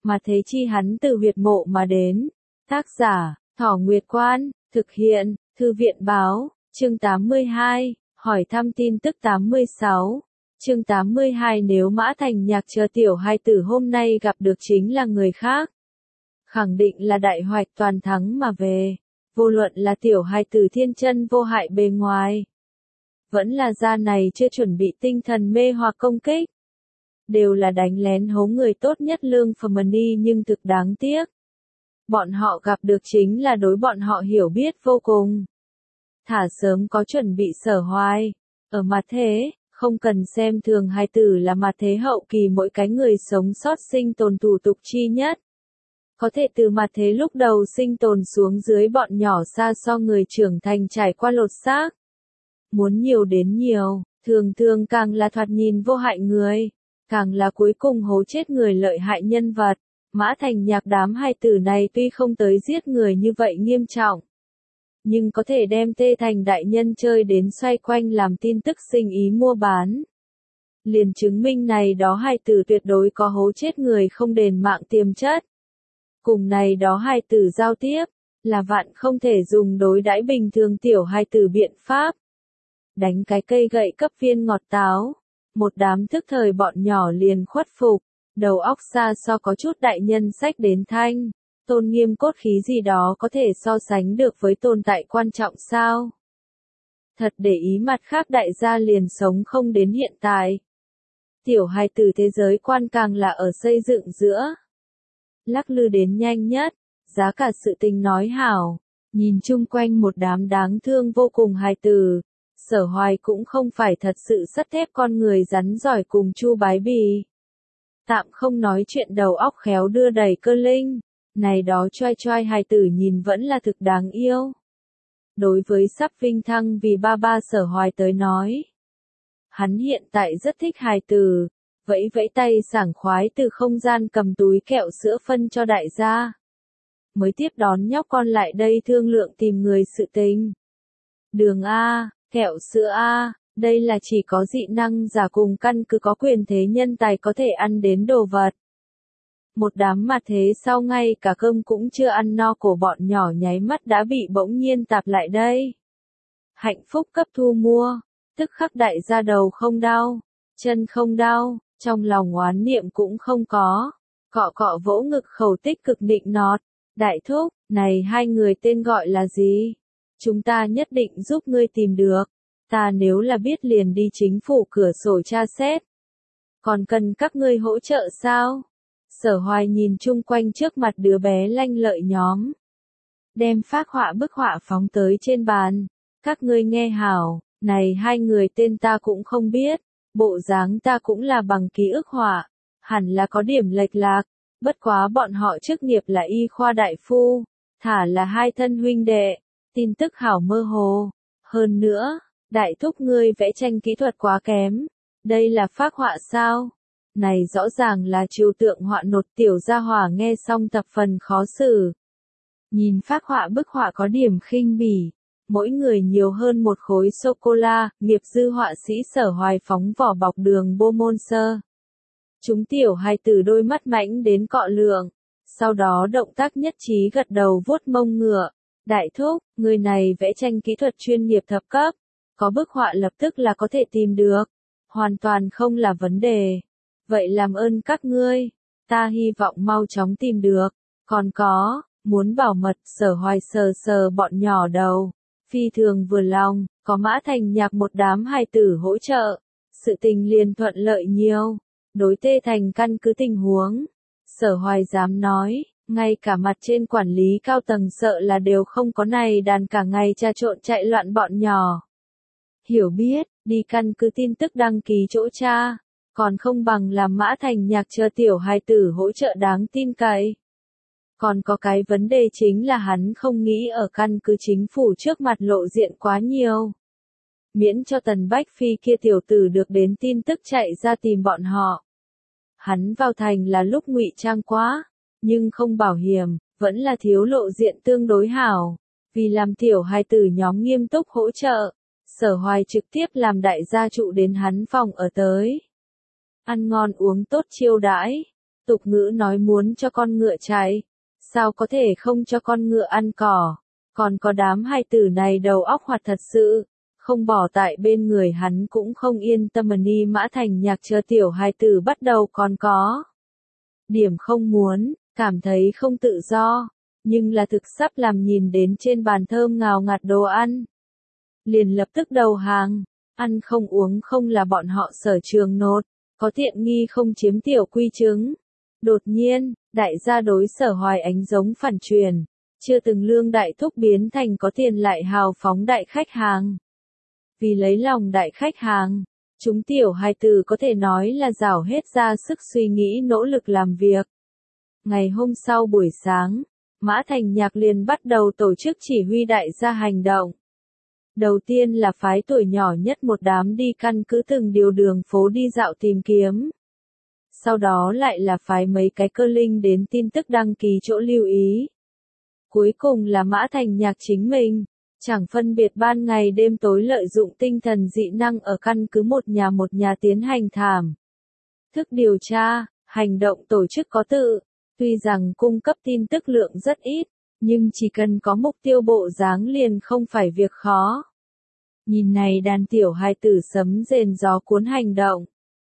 mà thế chi hắn từ huyệt mộ mà đến. Tác giả, Thỏ Nguyệt Quan, thực hiện, Thư viện báo, chương 82, hỏi thăm tin tức 86. Chương 82 nếu Mã Thành Nhạc chờ tiểu hai tử hôm nay gặp được chính là người khác. Khẳng định là đại hoạch toàn thắng mà về, vô luận là tiểu hai tử thiên chân vô hại bề ngoài. Vẫn là gia này chưa chuẩn bị tinh thần mê hoặc công kích. Đều là đánh lén hố người tốt nhất Lương Phàm Ni nhưng thực đáng tiếc. Bọn họ gặp được chính là đối bọn họ hiểu biết vô cùng. Thả sớm có chuẩn bị Sở Hoài. Ở mặt thế, không cần xem thường hài tử là mặt thế hậu kỳ mỗi cái người sống sót sinh tồn thủ tục chi nhất. Có thể từ mặt thế lúc đầu sinh tồn xuống dưới bọn nhỏ xa so người trưởng thành trải qua lột xác. Muốn nhiều đến nhiều, thường thường càng là thoạt nhìn vô hại người, càng là cuối cùng hố chết người lợi hại nhân vật. Mã Thành Nhạc đám hai tử này tuy không tới giết người như vậy nghiêm trọng, nhưng có thể đem Tê Thành đại nhân chơi đến xoay quanh làm tin tức sinh ý mua bán. Liền chứng minh này đó hai tử tuyệt đối có hố chết người không đền mạng tiềm chất. Cùng này đó hai tử giao tiếp, là vạn không thể dùng đối đãi bình thường tiểu hai tử biện pháp. Đánh cái cây gậy cấp viên ngọt táo, một đám thức thời bọn nhỏ liền khuất phục, đầu óc xa so có chút đại nhân sách đến thanh, tôn nghiêm cốt khí gì đó có thể so sánh được với tồn tại quan trọng sao? Thật để ý mặt khác đại gia liền sống không đến hiện tại. Tiểu hài tử thế giới quan càng là ở xây dựng giữa. Lắc lư đến nhanh nhất, giá cả sự tình nói hảo, nhìn chung quanh một đám đáng thương vô cùng hài tử. Sở Hoài cũng không phải thật sự sắt thép con người rắn giỏi cùng Chu Bái Bì. Tạm không nói chuyện đầu óc khéo đưa đầy cơ linh, này đó choai choai hài tử nhìn vẫn là thực đáng yêu. Đối với sắp vinh thăng vì ba Sở Hoài tới nói, hắn hiện tại rất thích hài tử, vẫy vẫy tay sảng khoái từ không gian cầm túi kẹo sữa phân cho đại gia. Mới tiếp đón nhóc con lại đây thương lượng tìm người sự tình. Đường A, kẹo sữa A, đây là chỉ có dị năng giả cùng căn cứ có quyền thế nhân tài có thể ăn đến đồ vật. Một đám mặt thế sau ngay cả cơm cũng chưa ăn no của bọn nhỏ nháy mắt đã bị bỗng nhiên tạp lại đây. Hạnh phúc cấp thu mua, tức khắc đại gia đầu không đau, chân không đau, trong lòng oán niệm cũng không có. Cọ cọ vỗ ngực khẩu tích cực nịnh nọt, đại thúc, này hai người tên gọi là gì? Chúng ta nhất định giúp ngươi tìm được. Ta nếu là biết liền đi chính phủ cửa sổ tra xét. Còn cần các ngươi hỗ trợ sao? Sở Hoài nhìn chung quanh trước mặt đứa bé lanh lợi nhóm. Đem phác họa bức họa phóng tới trên bàn. Các ngươi nghe hảo, này hai người tên ta cũng không biết. Bộ dáng ta cũng là bằng ký ức họa. Hẳn là có điểm lệch lạc. Bất quá bọn họ chức nghiệp là y khoa đại phu. Thả là hai thân huynh đệ. Tin tức hảo mơ hồ. Hơn nữa, đại thúc ngươi vẽ tranh kỹ thuật quá kém. Đây là phác họa sao? Này rõ ràng là trừu tượng họa nột. Tiểu gia hỏa nghe xong thập phần khó xử. Nhìn phác họa bức họa có điểm khinh bỉ. Mỗi người nhiều hơn một khối sô-cô-la, nghiệp dư họa sĩ Sở Hoài phóng vỏ bọc đường bô môn sơ. Chúng tiểu hài tử đôi mắt mãnh đến cọ lượng. Sau đó động tác nhất trí gật đầu vuốt mông ngựa. Đại thúc, người này vẽ tranh kỹ thuật chuyên nghiệp thập cấp. Có bức họa lập tức là có thể tìm được. Hoàn toàn không là vấn đề. Vậy làm ơn các ngươi. Ta hy vọng mau chóng tìm được. Còn có, muốn bảo mật. Sở Hoài sờ sờ bọn nhỏ đầu. Phi thường vừa lòng, có Mã Thành Nhạc một đám hài tử hỗ trợ. Sự tình liền thuận lợi nhiều. Đối Tê Thành căn cứ tình huống. Sở Hoài dám nói. Ngay cả mặt trên quản lý cao tầng sợ là đều không có này đàn cả ngày trà trộn chạy loạn bọn nhỏ. Hiểu biết, đi căn cứ tin tức đăng ký chỗ cha, còn không bằng làm Mã Thành Nhạc chờ tiểu hài tử hỗ trợ đáng tin cậy. Còn có cái vấn đề chính là hắn không nghĩ ở căn cứ chính phủ trước mặt lộ diện quá nhiều. Miễn cho Tần Bách Phi kia tiểu tử được đến tin tức chạy ra tìm bọn họ. Hắn vào thành là lúc ngụy trang quá. Nhưng không bảo hiểm, vẫn là thiếu lộ diện tương đối hảo. Vì làm tiểu hài tử nhóm nghiêm túc hỗ trợ, Sở Hoài trực tiếp làm đại gia trụ đến hắn phòng ở tới. Ăn ngon uống tốt chiêu đãi. Tục ngữ nói muốn cho con ngựa chạy, sao có thể không cho con ngựa ăn cỏ. Còn có đám hài tử này đầu óc hoạt thật sự, không bỏ tại bên người hắn cũng không yên tâm. Ni Mã Thành Nhạc chờ tiểu hài tử bắt đầu còn có điểm không muốn, cảm thấy không tự do, nhưng là thực sắp làm nhìn đến trên bàn thơm ngào ngạt đồ ăn. Liền lập tức đầu hàng, ăn không uống không là bọn họ sở trường nốt, có tiện nghi không chiếm tiểu quy chứng. Đột nhiên, đại gia đối Sở Hoài Ánh giống phản truyền, chưa từng lương đại thúc biến thành có tiền lại hào phóng đại khách hàng. Vì lấy lòng đại khách hàng, chúng tiểu hài tử có thể nói là rảo hết ra sức suy nghĩ nỗ lực làm việc. Ngày hôm sau buổi sáng, Mã Thành Nhạc liền bắt đầu tổ chức chỉ huy đại gia hành động. Đầu tiên là phái tuổi nhỏ nhất một đám đi căn cứ từng điều đường phố đi dạo tìm kiếm. Sau đó lại là phái mấy cái cơ linh đến tin tức đăng ký chỗ lưu ý. Cuối cùng là Mã Thành Nhạc chính mình, chẳng phân biệt ban ngày đêm tối lợi dụng tinh thần dị năng ở căn cứ một nhà tiến hành thảm thức điều tra, hành động tổ chức có tự. Tuy rằng cung cấp tin tức lượng rất ít, nhưng chỉ cần có mục tiêu bộ dáng liền không phải việc khó. Nhìn này đàn tiểu hài tử sấm rền gió cuốn hành động.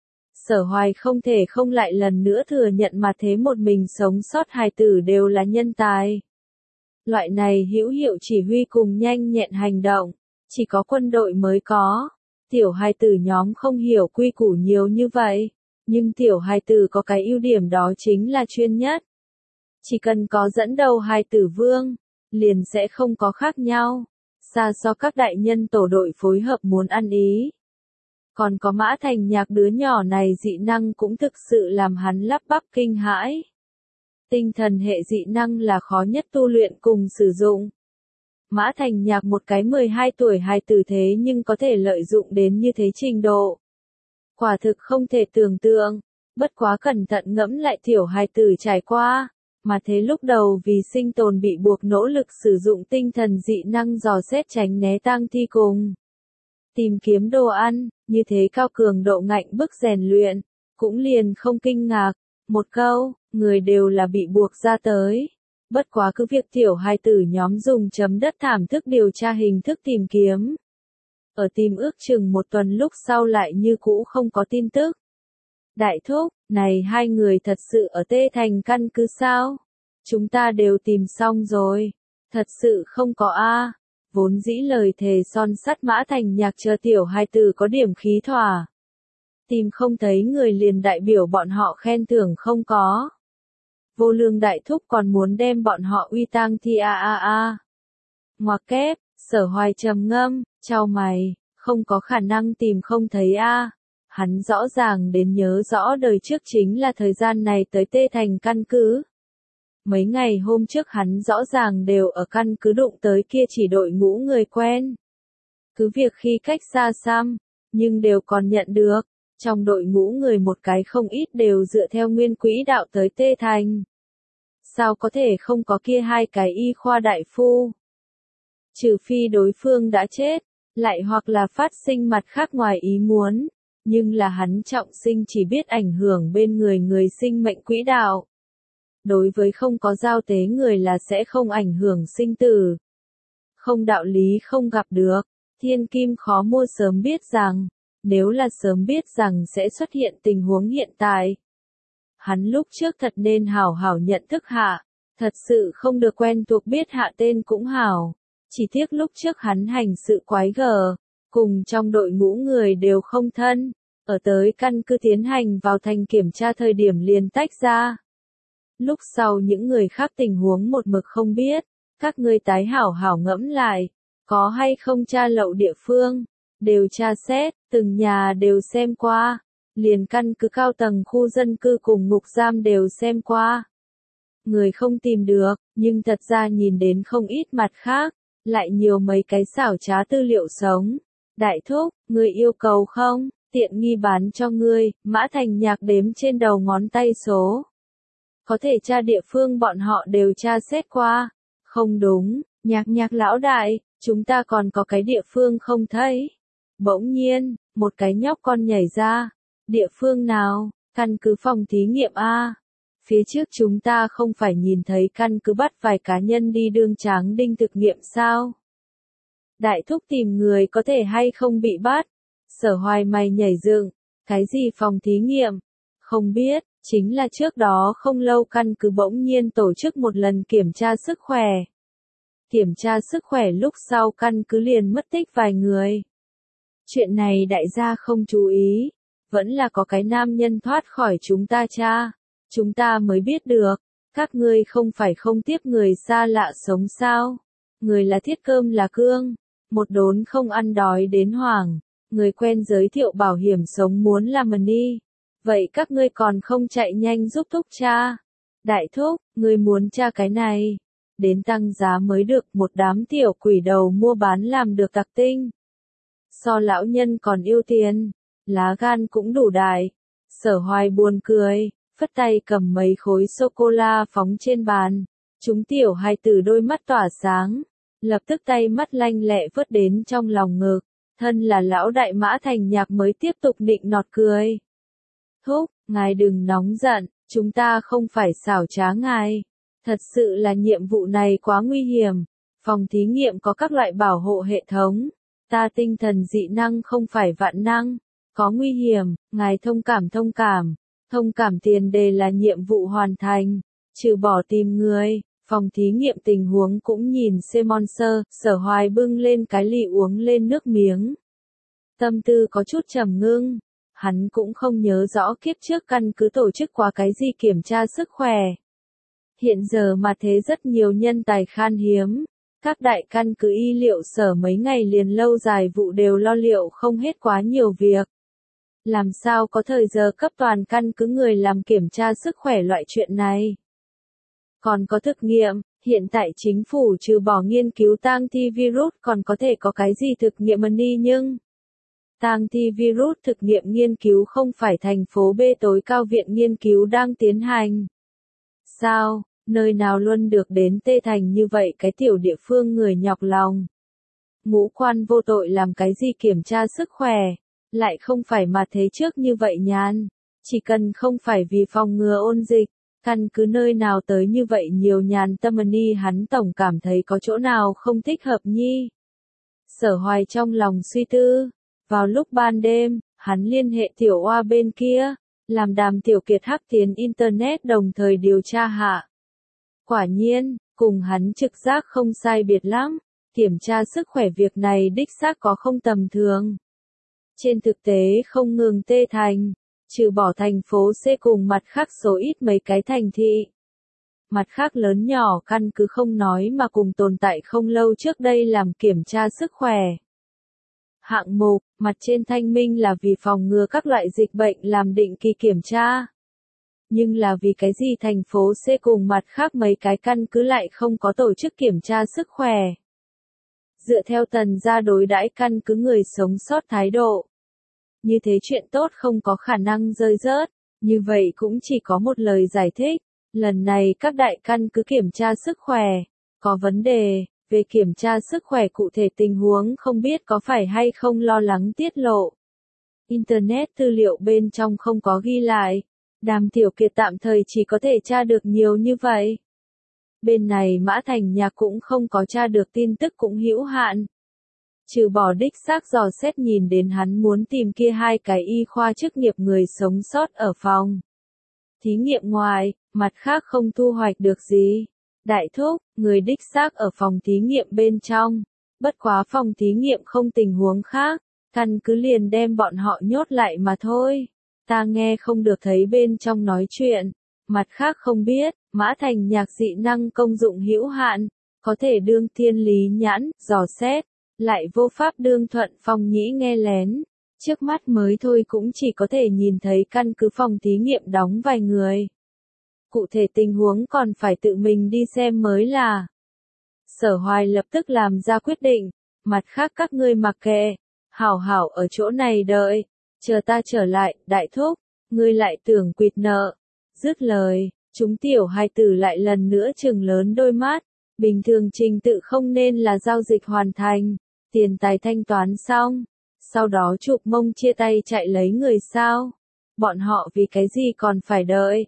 Sở Hoài không thể không lại lần nữa thừa nhận mà thế một mình sống sót hài tử đều là nhân tài. Loại này hữu hiệu chỉ huy cùng nhanh nhẹn hành động, chỉ có quân đội mới có. Tiểu hài tử nhóm không hiểu quy củ nhiều như vậy, nhưng tiểu hài tử có cái ưu điểm đó chính là chuyên nhất. Chỉ cần có dẫn đầu hài tử vương, liền sẽ không có khác nhau, xa so các đại nhân tổ đội phối hợp muốn ăn ý. Còn có Mã Thành Nhạc đứa nhỏ này dị năng cũng thực sự làm hắn lắp bắp kinh hãi. Tinh thần hệ dị năng là khó nhất tu luyện cùng sử dụng. Mã Thành Nhạc một cái 12 tuổi hài tử thế nhưng có thể lợi dụng đến như thế trình độ. Quả thực không thể tưởng tượng, bất quá cẩn thận ngẫm lại tiểu hài tử trải qua, mà thế lúc đầu vì sinh tồn bị buộc nỗ lực sử dụng tinh thần dị năng dò xét tránh né tang thi cùng tìm kiếm đồ ăn, như thế cao cường độ ngạnh bức rèn luyện, cũng liền không kinh ngạc. Một câu, người đều là bị buộc ra tới. Bất quá cứ việc tiểu hài tử nhóm dùng chấm đất thảm thức điều tra hình thức tìm kiếm. Ở tìm ước chừng một tuần lúc sau lại như cũ không có tin tức. Đại thúc, này hai người thật sự ở Tê Thành căn cứ sao? Chúng ta đều tìm xong rồi. Thật sự không có a. Vốn dĩ lời thề son sắt Mã Thành Nhạc chờ tiểu hài tử có điểm khí thỏa. Tìm không thấy người liền đại biểu bọn họ khen thưởng không có. Vô Lương đại thúc còn muốn đem bọn họ uy tang thi a. Ngoặc kép, Sở Hoài trầm ngâm, chau mày, không có khả năng tìm không thấy a. Hắn rõ ràng đến nhớ rõ đời trước chính là thời gian này tới Tê Thành căn cứ. Mấy ngày hôm trước hắn rõ ràng đều ở căn cứ đụng tới kia chỉ đội ngũ người quen. Cứ việc khi cách xa xăm, nhưng đều còn nhận được. Trong đội ngũ người một cái không ít đều dựa theo nguyên quỹ đạo tới Tê Thành. Sao có thể không có kia hai cái y khoa đại phu? Trừ phi đối phương đã chết, lại hoặc là phát sinh mặt khác ngoài ý muốn, nhưng là hắn trọng sinh chỉ biết ảnh hưởng bên người sinh mệnh quỹ đạo. Đối với không có giao tế người là sẽ không ảnh hưởng sinh tử. Không đạo lý không gặp được, thiên kim khó mua sớm biết rằng. Nếu là sớm biết rằng sẽ xuất hiện tình huống hiện tại. Hắn lúc trước thật nên hảo hảo nhận thức hạ, thật sự không được quen thuộc biết hạ tên cũng hảo. Chỉ tiếc lúc trước hắn hành sự quái gở, cùng trong đội ngũ người đều không thân, ở tới căn cứ tiến hành vào thành kiểm tra thời điểm liền tách ra. Lúc sau những người khác tình huống một mực không biết, các ngươi tái hảo hảo ngẫm lại, có hay không tra lậu địa phương. Đều tra xét, từng nhà đều xem qua, liền căn cứ cao tầng khu dân cư cùng ngục giam đều xem qua. Người không tìm được, nhưng thật ra nhìn đến không ít mặt khác, lại nhiều mấy cái xảo trá tư liệu sống. Đại thúc, người yêu cầu không, tiện nghi bán cho ngươi, Mã Thành Nhạc đếm trên đầu ngón tay số. Có thể tra địa phương bọn họ đều tra xét qua. Không đúng, nhạc lão đại, chúng ta còn có cái địa phương không thấy. Bỗng nhiên, một cái nhóc con nhảy ra. Địa phương nào? Căn cứ phòng thí nghiệm A. Phía trước chúng ta không phải nhìn thấy căn cứ bắt vài cá nhân đi đương tráng đinh thực nghiệm sao? Đại thúc tìm người có thể hay không bị bắt? Sở Hoài mày nhảy dựng, cái gì phòng thí nghiệm? Không biết, chính là trước đó không lâu căn cứ bỗng nhiên tổ chức một lần kiểm tra sức khỏe. Kiểm tra sức khỏe lúc sau căn cứ liền mất tích vài người. Chuyện này đại gia không chú ý, vẫn là có cái nam nhân thoát khỏi chúng ta cha. Chúng ta mới biết được, các ngươi không phải không tiếp người xa lạ sống sao? Người là thiết cơm là cương, một đốn không ăn đói đến hoảng, người quen giới thiệu bảo hiểm sống muốn làm money. Vậy các ngươi còn không chạy nhanh giúp thúc cha? Đại thúc, ngươi muốn cha cái này, đến tăng giá mới được, một đám tiểu quỷ đầu mua bán làm được tặc tinh. So lão nhân còn yêu tiền, lá gan cũng đủ đại. Sở Hoài buồn cười, phất tay cầm mấy khối sô-cô-la phóng trên bàn. Chúng tiểu hài tử đôi mắt tỏa sáng, lập tức tay mắt lanh lẹ vớt đến trong lòng ngực. Thân là lão đại Mã Thành Nhạc mới tiếp tục nịnh nọt cười. Thúc, ngài đừng nóng giận, chúng ta không phải xảo trá ngài. Thật sự là nhiệm vụ này quá nguy hiểm. Phòng thí nghiệm có các loại bảo hộ hệ thống. Ta tinh thần dị năng không phải vạn năng. Có nguy hiểm, ngài thông cảm thông cảm. Thông cảm tiền đề là nhiệm vụ hoàn thành. Trừ bỏ tìm người, phòng thí nghiệm tình huống cũng nhìn Simon sơ. Sở Hoài bưng lên cái ly uống lên nước miếng. Tâm tư có chút trầm ngưng. Hắn cũng không nhớ rõ kiếp trước căn cứ tổ chức qua cái gì kiểm tra sức khỏe. Hiện giờ mà thế rất nhiều nhân tài khan hiếm. Các đại căn cứ y liệu sở mấy ngày liền lâu dài vụ đều lo liệu không hết quá nhiều việc. Làm sao có thời giờ cấp toàn căn cứ người làm kiểm tra sức khỏe loại chuyện này. Còn có thực nghiệm, hiện tại chính phủ trừ bỏ nghiên cứu tang thi virus còn có thể có cái gì thực nghiệm money nhưng tang thi virus thực nghiệm nghiên cứu không phải thành phố B tối cao viện nghiên cứu đang tiến hành. Sao, nơi nào luôn được đến Tê Thành như vậy cái tiểu địa phương người nhọc lòng. Ngũ quan vô tội làm cái gì kiểm tra sức khỏe, lại không phải mà thế trước như vậy nhàn. Chỉ cần không phải vì phòng ngừa ôn dịch, căn cứ nơi nào tới như vậy nhiều nhàn tâm ni hắn tổng cảm thấy có chỗ nào không thích hợp nhi. Sở Hoài trong lòng suy tư. Vào lúc ban đêm, hắn liên hệ tiểu oa bên kia, làm Đàm Tiểu Kiệt hack tiến Internet đồng thời điều tra hạ. Quả nhiên, cùng hắn trực giác không sai biệt lắm, kiểm tra sức khỏe việc này đích xác có không tầm thường. Trên thực tế không ngừng Tê Thành, trừ bỏ thành phố C cùng mặt khác số ít mấy cái thành thị. Mặt khác lớn nhỏ căn cứ không nói mà cùng tồn tại không lâu trước đây làm kiểm tra sức khỏe. Hạng mục, mặt trên thanh minh là vì phòng ngừa các loại dịch bệnh làm định kỳ kiểm tra. Nhưng là vì cái gì thành phố C cùng mặt khác mấy cái căn cứ lại không có tổ chức kiểm tra sức khỏe. Dựa theo Tần gia đối đãi căn cứ người sống sót thái độ. Như thế chuyện tốt không có khả năng rơi rớt, như vậy cũng chỉ có một lời giải thích. Lần này các đại căn cứ kiểm tra sức khỏe, có vấn đề. Về kiểm tra sức khỏe cụ thể tình huống không biết có phải hay không lo lắng tiết lộ. Internet tư liệu bên trong không có ghi lại. Đàm Tiểu Kiệt tạm thời chỉ có thể tra được nhiều như vậy. Bên này Mã Thành Nhạc cũng không có tra được tin tức cũng hữu hạn. Trừ bỏ đích xác dò xét nhìn đến hắn muốn tìm kia hai cái y khoa chức nghiệp người sống sót ở phòng thí nghiệm ngoài, mặt khác không thu hoạch được gì. Đại thúc, người đích xác ở phòng thí nghiệm bên trong. Bất quá phòng thí nghiệm không tình huống khác, căn cứ liền đem bọn họ nhốt lại mà thôi. Ta nghe không được thấy bên trong nói chuyện. Mặt khác không biết, Mã Thành Nhạc dị năng công dụng hữu hạn, có thể đương thiên lý nhãn, dò xét, lại vô pháp đương thuận phong nhĩ nghe lén. Trước mắt mới thôi cũng chỉ có thể nhìn thấy căn cứ phòng thí nghiệm đóng vài người. Cụ thể tình huống còn phải tự mình đi xem mới là. Sở Hoài lập tức làm ra quyết định, mặt khác các ngươi mặc kệ, hảo hảo ở chỗ này đợi, chờ ta trở lại, đại thúc, ngươi lại tưởng quỵt nợ. Dứt lời, chúng tiểu hai tử lại lần nữa trừng lớn đôi mắt, bình thường trình tự không nên là giao dịch hoàn thành, tiền tài thanh toán xong, sau đó chụp mông chia tay chạy lấy người sao, bọn họ vì cái gì còn phải đợi.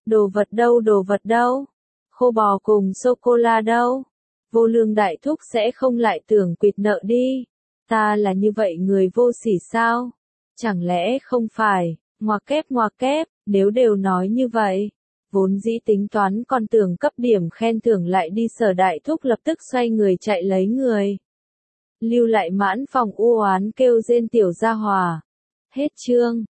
Đồ vật đâu? Khô bò cùng sô-cô-la đâu? Vô lương đại thúc sẽ không lại tưởng quỵt nợ đi. Ta là như vậy người vô sỉ sao? Chẳng lẽ không phải, ngoặc kép, nếu đều nói như vậy. Vốn dĩ tính toán còn tưởng cấp điểm khen thưởng lại đi Sở đại thúc lập tức xoay người chạy lấy người. Lưu lại mãn phòng u oán kêu rên tiểu gia hòa. Hết chương.